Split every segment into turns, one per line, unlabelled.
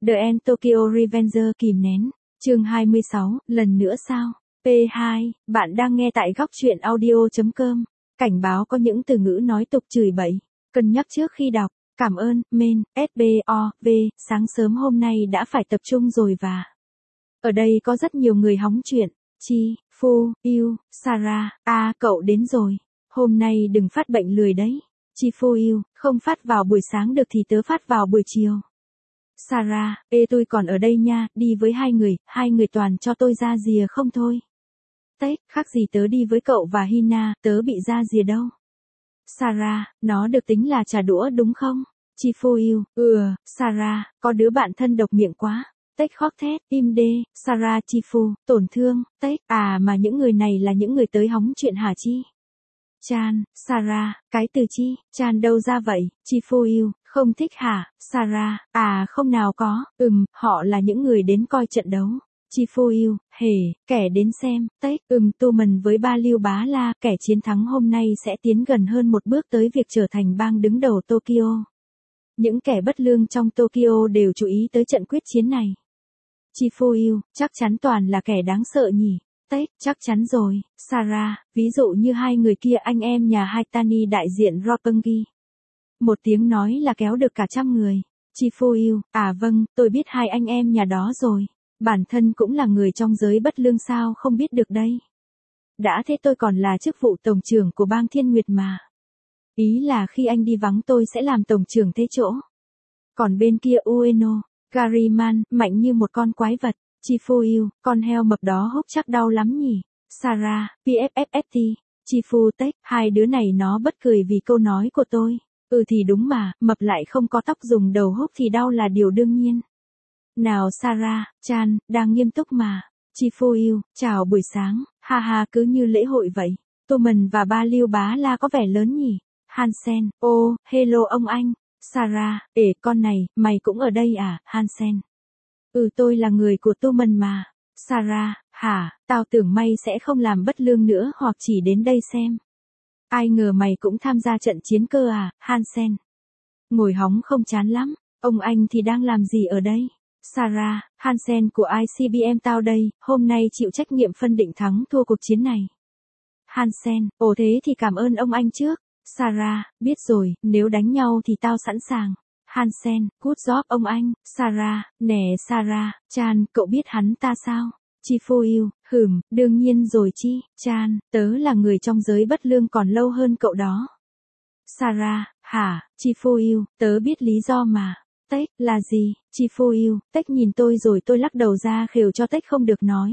The End Tokyo Revenger kìm nén. Chương 26, lần nữa sao? P2, bạn đang nghe tại góc truyện audio.com. Cảnh báo có những từ ngữ nói tục chửi bậy. Cân nhắc trước khi đọc. Cảm ơn, men, SBOV, sáng sớm hôm nay đã phải tập trung rồi và... Ở đây có rất nhiều người hóng chuyện. Chi, Phu, Yêu, Sarah, cậu đến rồi. Hôm nay đừng phát bệnh lười đấy. Chi Phu Yêu, không phát vào buổi sáng được thì tớ phát vào buổi chiều. Sarah, tôi còn ở đây nha, đi với hai người toàn cho tôi ra rìa không thôi. Tết, khác gì tớ đi với cậu và Hina, tớ bị ra rìa đâu. Sarah, nó được tính là trà đũa đúng không? Chi Phu Yêu, Sarah, có đứa bạn thân độc miệng quá. Tết khóc thét, im đê, Sarah Chi Phu, tổn thương, Tết, mà những người này là những người tới hóng chuyện hả Chi? Chan, Sarah, cái từ Chi, Chan đâu ra vậy, Chi Phu Yêu, không thích hả, Sarah, không nào có, họ là những người đến coi trận đấu. Chi Phu Yêu, kẻ đến xem, Tết, Tu Mần với Ba Lưu Bá La, kẻ chiến thắng hôm nay sẽ tiến gần hơn một bước tới việc trở thành bang đứng đầu Tokyo. Những kẻ bất lương trong Tokyo đều chú ý tới trận quyết chiến này. Chi Phu Yêu, chắc chắn toàn là kẻ đáng sợ nhỉ. Tết, chắc chắn rồi, Sarah, ví dụ như hai người kia anh em nhà Haitani đại diện Roppongi. Một tiếng nói là kéo được cả trăm người. Chi Phu Yêu, vâng, tôi biết hai anh em nhà đó rồi. Bản thân cũng là người trong giới bất lương sao không biết được đây. Đã thế tôi còn là chức vụ tổng trưởng của bang Thiên Nguyệt mà. Ý là khi anh đi vắng tôi sẽ làm tổng trưởng thế chỗ. Còn bên kia Ueno, Gariman, mạnh như một con quái vật. Chi Phu Yêu, con heo mập đó hốc chắc đau lắm nhỉ. Sarah, PFFFT, Chi Phu Tech, hai đứa này nó bất cười vì câu nói của tôi. Thì đúng mà, mập lại không có tóc dùng đầu hốc thì đau là điều đương nhiên. Nào Sarah, Chan, đang nghiêm túc mà. Chi Phu Yêu, chào buổi sáng, ha cứ như lễ hội vậy. Tô Mần và Ba Lưu Bá La có vẻ lớn nhỉ. Hansen, hello ông anh. Sarah, con này, mày cũng ở đây à, Hansen? Tôi là người của Tô Mần mà. Sarah, hả, tao tưởng mày sẽ không làm bất lương nữa hoặc chỉ đến đây xem. Ai ngờ mày cũng tham gia trận chiến cơ à, Hansen? Ngồi hóng không chán lắm, ông anh thì đang làm gì ở đây? Sarah, Hansen của ICBM tao đây, hôm nay chịu trách nhiệm phân định thắng thua cuộc chiến này. Hansen, thế thì cảm ơn ông anh trước. Sarah, biết rồi, nếu đánh nhau thì tao sẵn sàng. Hansen, good job ông anh. Sarah, nè Sarah, Chan, cậu biết hắn ta sao? Chi Phu Yêu, đương nhiên rồi Chi. Chan, tớ là người trong giới bất lương còn lâu hơn cậu đó. Sarah, hả, Chi Phu Yêu, tớ biết lý do mà. Tech, là gì? Chi Phu Yêu, Tech nhìn tôi rồi tôi lắc đầu ra khều cho Tech không được nói.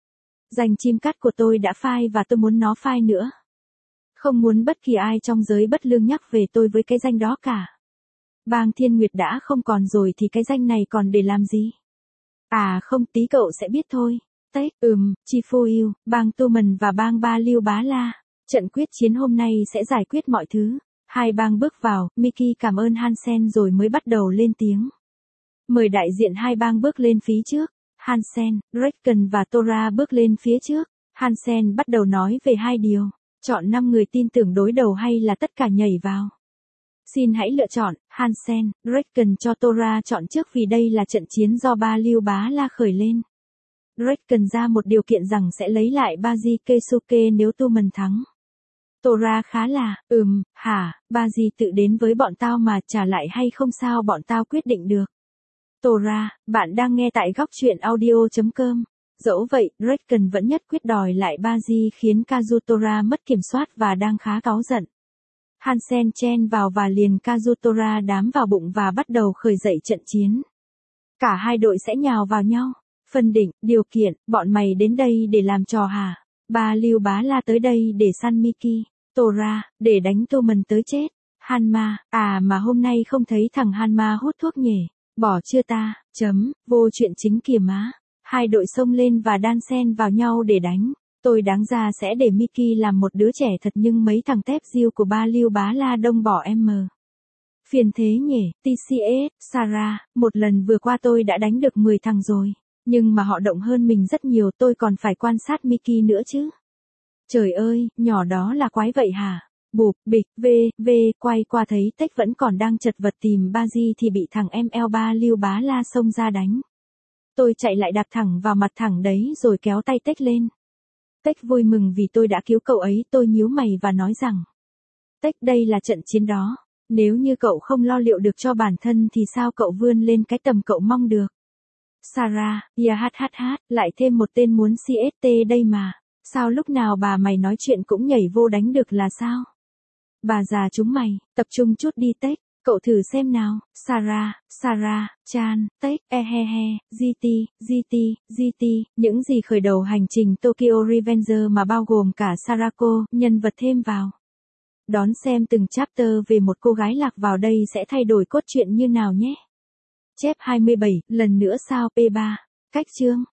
Danh chim cắt của tôi đã phai và tôi muốn nó phai nữa. Không muốn bất kỳ ai trong giới bất lương nhắc về tôi với cái danh đó cả. Bang Thiên Nguyệt đã không còn rồi thì cái danh này còn để làm gì? Không, tí cậu sẽ biết thôi. Tech, Chi Phu Yêu, bang Tô Mần và bang Ba Lưu Bá La. Trận quyết chiến hôm nay sẽ giải quyết mọi thứ. Hai bang bước vào, Mickey cảm ơn Hansen rồi mới bắt đầu lên tiếng. Mời đại diện hai bang bước lên phía trước. Hansen, Reckon và Tora bước lên phía trước. Hansen bắt đầu nói về hai điều. Chọn 5 người tin tưởng đối đầu hay là tất cả nhảy vào. Xin hãy lựa chọn, Hansen, Reckon cho Tora chọn trước vì đây là trận chiến do Ba Lưu Bá La khởi lên. Reckon ra một điều kiện rằng sẽ lấy lại Baji Keisuke nếu Tô Mần thắng. Tora khá là, Baji tự đến với bọn tao mà trả lại hay không sao bọn tao quyết định được. Tora, bạn đang nghe tại góc truyện audio.com. Dẫu vậy, Reckon vẫn nhất quyết đòi lại Baji khiến Kazutora mất kiểm soát và đang khá cáu giận. Hansen chen vào và liền Kazutora đám vào bụng và bắt đầu khởi dậy trận chiến. Cả hai đội sẽ nhào vào nhau. Phân định, điều kiện, bọn mày đến đây để làm trò hả? Ba Lưu Bá La tới đây để săn Mickey. Tora, để đánh Tô Mần tới chết. Hanma, mà hôm nay không thấy thằng Hanma hút thuốc nhỉ? Bỏ chưa ta? Vô chuyện chính kìa má. Hai đội xông lên và đan xen vào nhau để đánh. Tôi đáng ra sẽ để Mickey làm một đứa trẻ thật nhưng mấy thằng tép diêu của Ba Lưu Bá La đông bỏ em mờ. Phiền thế nhỉ, TCS, Sarah, một lần vừa qua tôi đã đánh được 10 thằng rồi. Nhưng mà họ động hơn mình rất nhiều tôi còn phải quan sát Mickey nữa chứ. Trời ơi, nhỏ đó là quái vậy hả? Bụp, bịch, quay qua thấy Tech vẫn còn đang chật vật tìm Baji thì bị thằng ML3 Lưu Bá La xông ra đánh. Tôi chạy lại đạp thẳng vào mặt thằng đấy rồi kéo tay Tech lên. Tech vui mừng vì tôi đã cứu cậu ấy, tôi nhíu mày và nói rằng. Tech, đây là trận chiến đó. Nếu như cậu không lo liệu được cho bản thân thì sao cậu vươn lên cái tầm cậu mong được? Sarah, lại thêm một tên muốn CST đây mà. Sao lúc nào bà mày nói chuyện cũng nhảy vô đánh được là sao? Bà già chúng mày, tập trung chút đi Tech, cậu thử xem nào. Sarah, Chan, Tech, GT, những gì khởi đầu hành trình Tokyo Revenger mà bao gồm cả Sarako, nhân vật thêm vào. Đón xem từng chapter về một cô gái lạc vào đây sẽ thay đổi cốt truyện như nào nhé. Chép 27, lần nữa sao P3. Cách chương